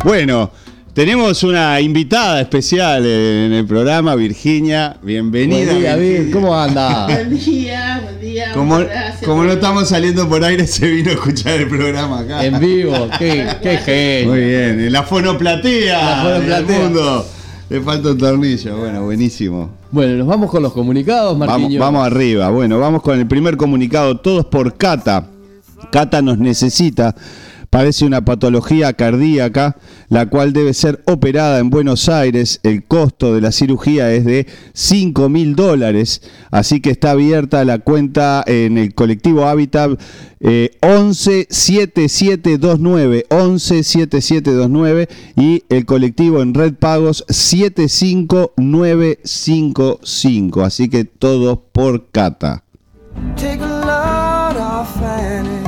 Bueno, tenemos una invitada especial en el programa, Virginia. Bienvenida. Buen día, Vir, ¿cómo anda? Buen día, buen día. Como no estamos saliendo por aire, se vino a escuchar el programa acá. En vivo, qué genio. Muy bien, en la fonoplatea. Del mundo. Le falta un tornillo, bueno, buenísimo. Bueno, nos vamos con los comunicados, Marquinhos. Vamos arriba, bueno, vamos con el primer comunicado, todos por Cata. Cata nos necesita. Padece una patología cardíaca, la cual debe ser operada en Buenos Aires. El costo de la cirugía es de $5.000, así que está abierta la cuenta en el colectivo Hábitat 117729 y el colectivo en Red Pagos 75955. Así que todos por Cata. Take a load off Fanny.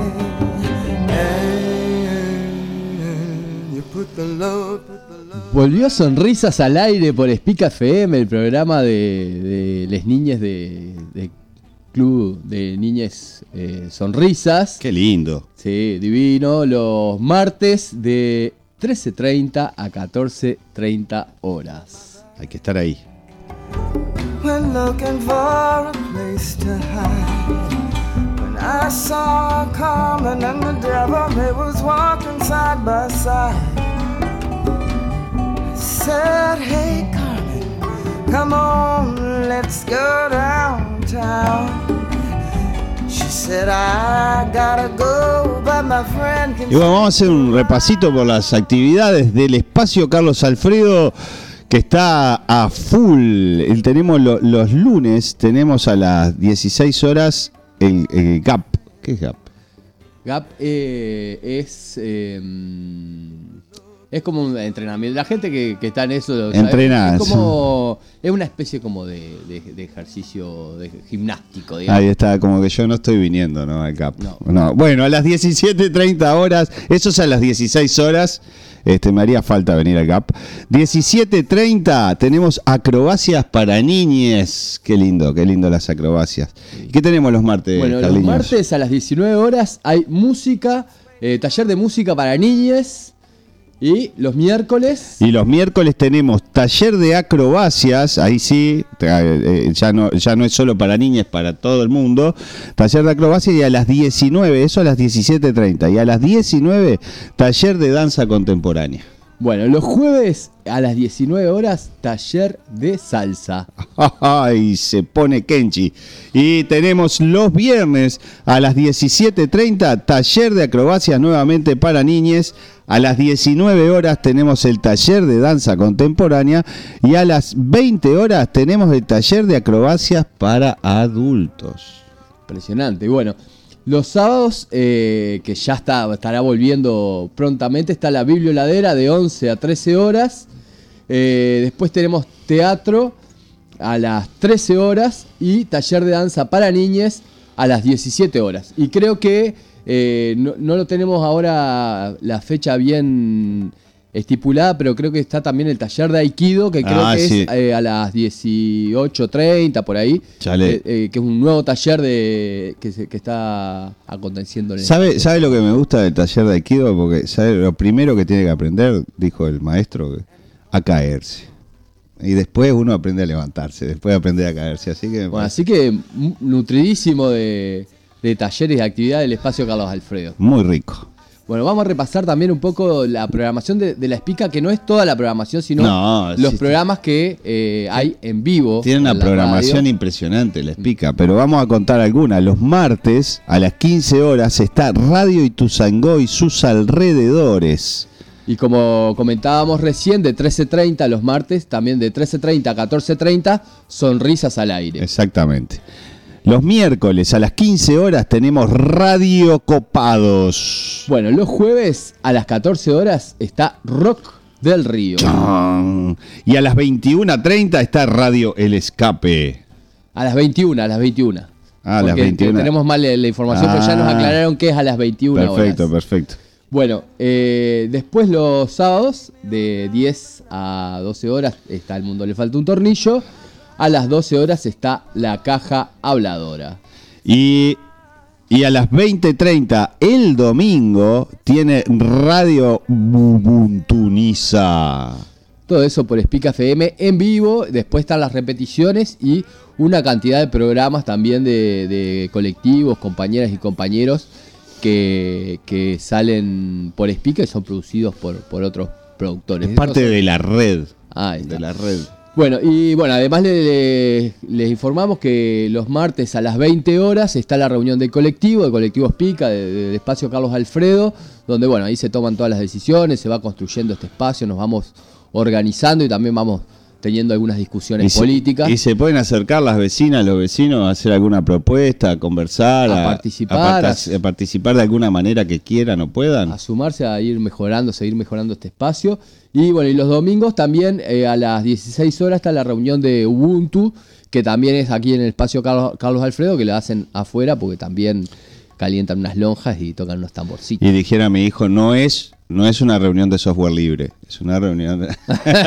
Volvió Sonrisas al Aire por Espica FM, el programa de las niñas de Club de Niñas Sonrisas. Qué lindo. Sí, divino. Los martes de 13:30 a 14:30 horas. Hay que estar ahí. When looking for a place to hide, when I saw Carmen and the devil, they was walking side by side. Said, hey Carmen, come on, let's go downtown. She said, I gotta go, but my friend can... Y bueno, vamos a hacer un repasito por las actividades del espacio Carlos Alfredo, que está a full. Tenemos los lunes, tenemos a las 16 horas el GAP. ¿Qué es GAP? GAP es como un entrenamiento. La gente que está en eso entrenada. Es una especie como de ejercicio de gimnástico, digamos. Ahí está, como que yo no estoy viniendo, ¿no? Al CAP. No. Bueno, a las 17:30 horas, eso es a las 16 horas. Me haría falta venir al CAP. 17:30 tenemos acrobacias para niñes. Qué lindo las acrobacias. ¿Qué tenemos los martes, Bueno, Carliños? los martes a las 19 horas hay música, taller de música para niñes. Y los miércoles tenemos taller de acrobacias, ahí sí, ya no es solo para niñas, para todo el mundo. Taller de acrobacias y a las 19, eso a las 17:30. Y a las 19, taller de danza contemporánea. Bueno, los jueves a las 19 horas, taller de salsa. Ay, se pone Kenchi. Y tenemos los viernes a las 17:30, taller de acrobacias nuevamente para niñes. A las 19 horas tenemos el taller de danza contemporánea. Y a las 20 horas tenemos el taller de acrobacias para adultos. Impresionante. Y bueno, los sábados, que ya estará volviendo prontamente, está la Biblioladera de 11 a 13 horas. Después tenemos teatro a las 13 horas y taller de danza para niñas a las 17 horas. Y creo que no lo tenemos ahora la fecha bien estipulada, pero creo que está también el taller de Aikido, que creo que sí. Es a las 18:30 por ahí, que es un nuevo taller que está aconteciendo en ¿Sabe lo que me gusta del taller de Aikido? Porque ¿sabe lo primero que tiene que aprender? Dijo el maestro, a caerse. Y después uno aprende a levantarse, después aprende a caerse. Así que nutridísimo de talleres y actividades del espacio Carlos Alfredo. Muy rico. Bueno, vamos a repasar también un poco la programación de la Espica, que no es toda la programación, sino los programas que hay en vivo. Tiene una programación impresionante la Espica, pero vamos a contar algunas. Los martes a las 15 horas está Radio Ituzaingó y sus alrededores. Y como comentábamos recién, de 13:30 los martes, también de 13:30 a 14:30, Sonrisas al Aire. Exactamente. Los miércoles a las 15 horas tenemos Radio Copados. Bueno, los jueves a las 14 horas está Rock del Río. Y a las 21:30 está Radio El Escape. A las 21. A las 21. Tenemos mal la información, pero ya nos aclararon que es a las 21 horas. Perfecto. Bueno, después los sábados de 10 a 12 horas está El Mundo Le Falta un Tornillo. A las 12 horas está La Caja Habladora. Y Y a las 20:30 el domingo tiene Radio Bubuntuniza. Todo eso por Spica FM en vivo. Después están las repeticiones y una cantidad de programas también de colectivos, compañeras y compañeros que salen por Spica y son producidos por otros productores. Es parte de la red. Ahí está. De la red. Bueno, y bueno, además les informamos que los martes a las 20 horas está la reunión del colectivo Spica, del espacio Carlos Alfredo, donde bueno, ahí se toman todas las decisiones, se va construyendo este espacio, nos vamos organizando y también vamos teniendo algunas discusiones políticas. Y se pueden acercar las vecinas, los vecinos a hacer alguna propuesta, a conversar, a participar, a participar de alguna manera que quieran o puedan. A sumarse, a ir mejorando, seguir mejorando este espacio. Y bueno, y los domingos también a las 16 horas está la reunión de Ubuntu, que también es aquí en el espacio Carlos Alfredo, que la hacen afuera porque también calientan unas lonjas y tocan unos tamborcitos. Y dijera a mi hijo, no es una reunión de software libre, es una reunión de...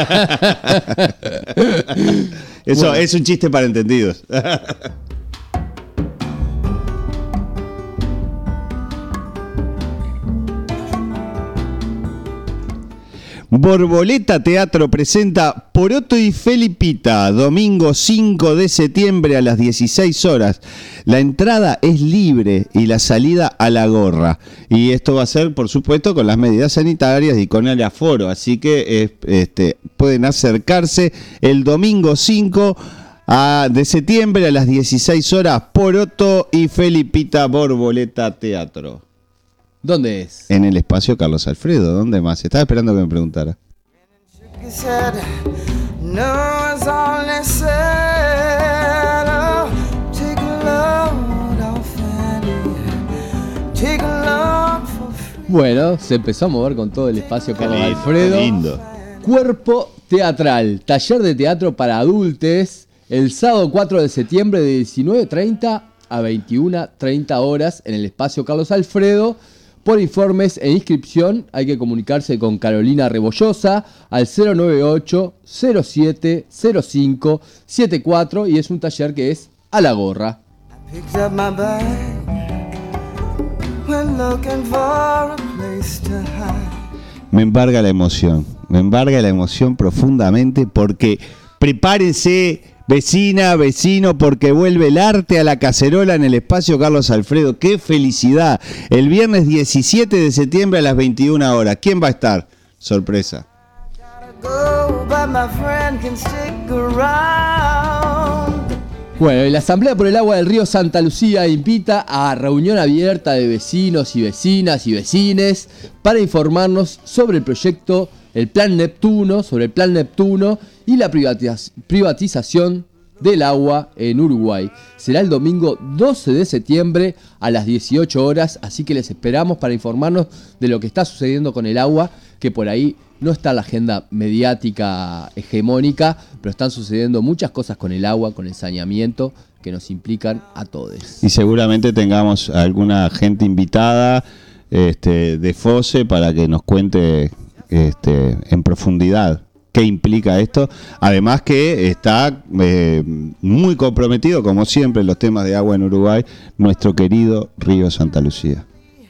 Eso bueno. Es un chiste para entendidos. Borboleta Teatro presenta Poroto y Felipita, domingo 5 de septiembre a las 16 horas. La entrada es libre y la salida a la gorra. Y esto va a ser, por supuesto, con las medidas sanitarias y con el aforo. Así que pueden acercarse el domingo 5 de septiembre a las 16 horas. Poroto y Felipita, Borboleta Teatro. ¿Dónde es? En el espacio Carlos Alfredo. ¿Dónde más? Estaba esperando que me preguntara. Bueno, se empezó a mover con todo el espacio Carlos Alfredo. Qué lindo. Cuerpo Teatral, taller de teatro para adultos, el sábado 4 de septiembre de 19:30 a 21:30 horas en el espacio Carlos Alfredo. Por informes e inscripción hay que comunicarse con Carolina Rebollosa al 098-070574 y es un taller que es a la gorra. Me embarga la emoción profundamente porque prepárense, vecina, vecino, porque vuelve el arte a la cacerola en el espacio Carlos Alfredo. ¡Qué felicidad! El viernes 17 de septiembre a las 21 horas. ¿Quién va a estar? Sorpresa. Bueno, y la Asamblea por el Agua del Río Santa Lucía invita a reunión abierta de vecinos y vecinas y vecines para informarnos sobre el proyecto, el Plan Neptuno y la privatización del agua en Uruguay. Será el domingo 12 de septiembre a las 18 horas, así que les esperamos para informarnos de lo que está sucediendo con el agua, que por ahí no está en la agenda mediática hegemónica, pero están sucediendo muchas cosas con el agua, con el saneamiento, que nos implican a todos. Y seguramente tengamos alguna gente invitada de FOSE para que nos cuente en profundidad qué implica esto, además que está muy comprometido, como siempre, en los temas de agua en Uruguay, nuestro querido Río Santa Lucía.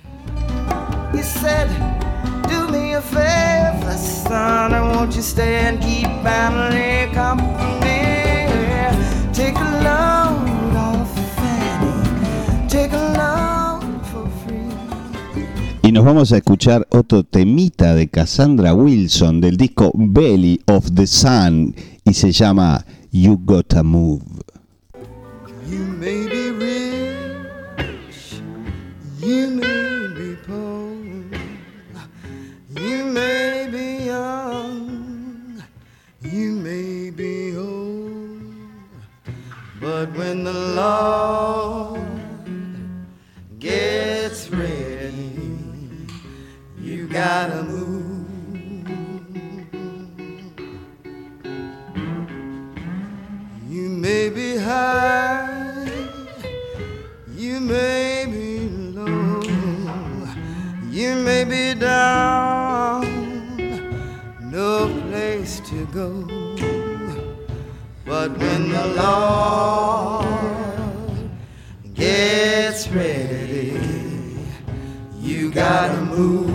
Y nos vamos a escuchar otro temita de Cassandra Wilson del disco Belly of the Sun y se llama You Gotta Move. You may be rich, you may be poor, you may be young, you may be old, but when the Lord gets ready, you gotta move. You may be high, you may be low, you may be down, no place to go. But when the Lord gets ready, gotta move.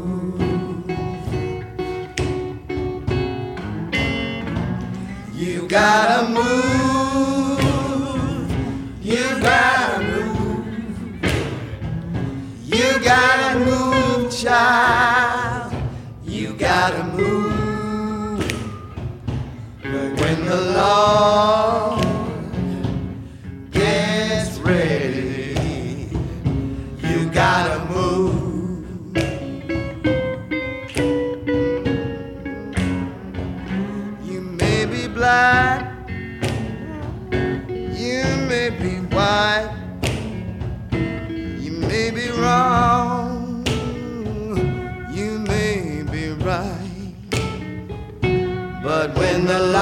You gotta move. You gotta move. You gotta move, child. You gotta move. But when the Lord gets ready, you gotta move. You may be black, you may be white, you may be wrong, you may be right. But when the